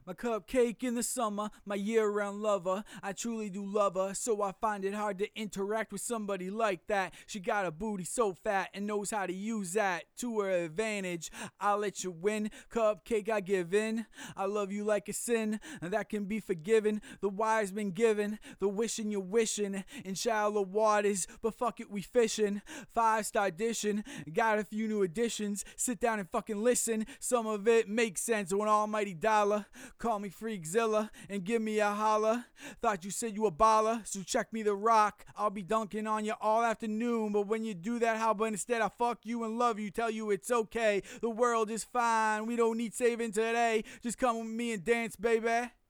My cupcake in the summer, my year-round lover. I truly do love her, so I find it hard to interact with somebody like that. She got a booty so fat and knows how to use that to her advantage. I'll let you win, cupcake, I give in. I love you like a sin, and that can be forgiven. The wise been given, the wishing you're wishing in shallow waters, but fuck it, we fishing. 5-star dishing, got a few new additions. Sit down and fucking listen. Some of it makes sense. One almighty dollar. Call me Freakzilla and give me a holler. Thought you said you a baller, so check me the rock. I'll be dunking on you all afternoon, but when you do that, how about instead I fuck you and love you, tell you it's okay. The world is fine, we don't need saving today. Just come with me and dance, baby.